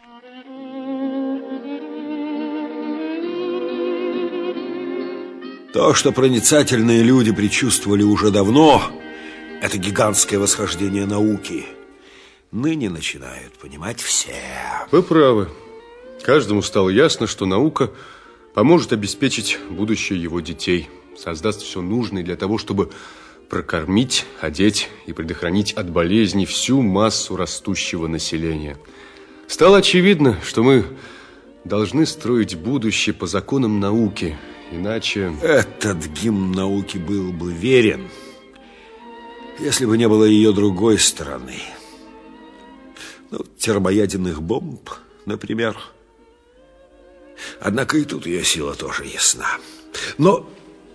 То, что проницательные люди предчувствовали уже давно, это гигантское восхождение науки, ныне начинают понимать все. Вы правы. Каждому стало ясно, что наука поможет обеспечить будущее его детей, создаст все нужное для того, чтобы прокормить, одеть и предохранить от болезней всю массу растущего населения. Стало очевидно, что мы должны строить будущее по законам науки, иначе... Этот гимн науки был бы верен, если бы не было ее другой стороны. Ну, термоядерных бомб, например. Однако и тут ее сила тоже ясна. Но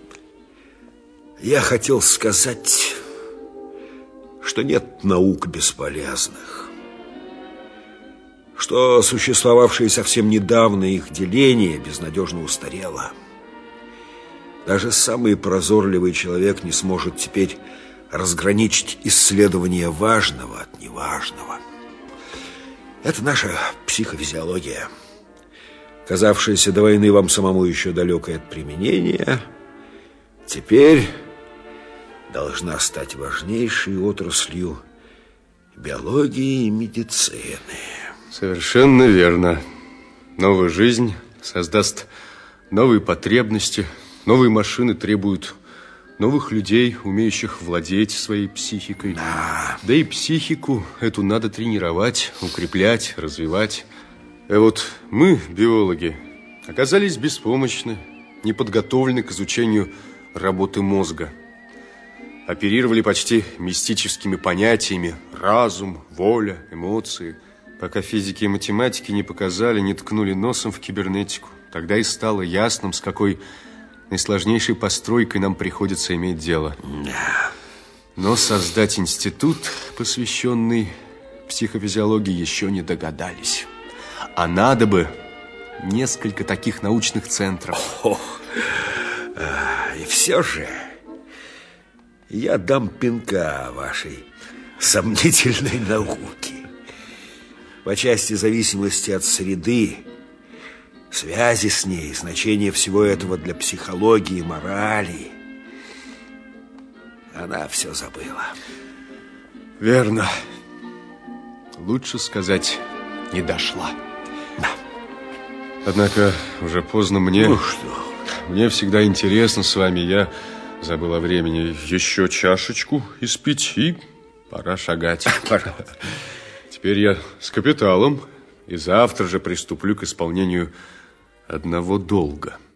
я хотел сказать, что нет наук бесполезных, что существовавшее совсем недавно их деление безнадежно устарело. Даже самый прозорливый человек не сможет теперь разграничить исследование важного от неважного. Это наша психофизиология, казавшаяся до войны вам самому еще далекой от применения, теперь должна стать важнейшей отраслью биологии и медицины. Совершенно верно. Новая жизнь создаст новые потребности. Новые машины требуют новых людей, умеющих владеть своей психикой. Да и психику эту надо тренировать, укреплять, развивать. А вот мы, биологи, оказались беспомощны, не подготовлены к изучению работы мозга. Оперировали почти мистическими понятиями: разум, воля, эмоции. Пока физики и математики не показали, не ткнули носом в кибернетику. Тогда и стало ясным, с какой наисложнейшей постройкой нам приходится иметь дело. Но создать институт, посвященный психофизиологии, еще не догадались. А надо бы несколько таких научных центров. И все же я дам пинка вашей сомнительной науке. По части зависимости от среды, связи с ней, значение всего этого для психологии, морали, она все забыла. Верно. Лучше сказать, не дошла. Да. Однако уже поздно мне. Ну что? Мне всегда интересно с вами. Я забыл о времени. Еще чашечку испить, и пора шагать. Пора. Теперь я с капиталом, и завтра же приступлю к исполнению одного долга.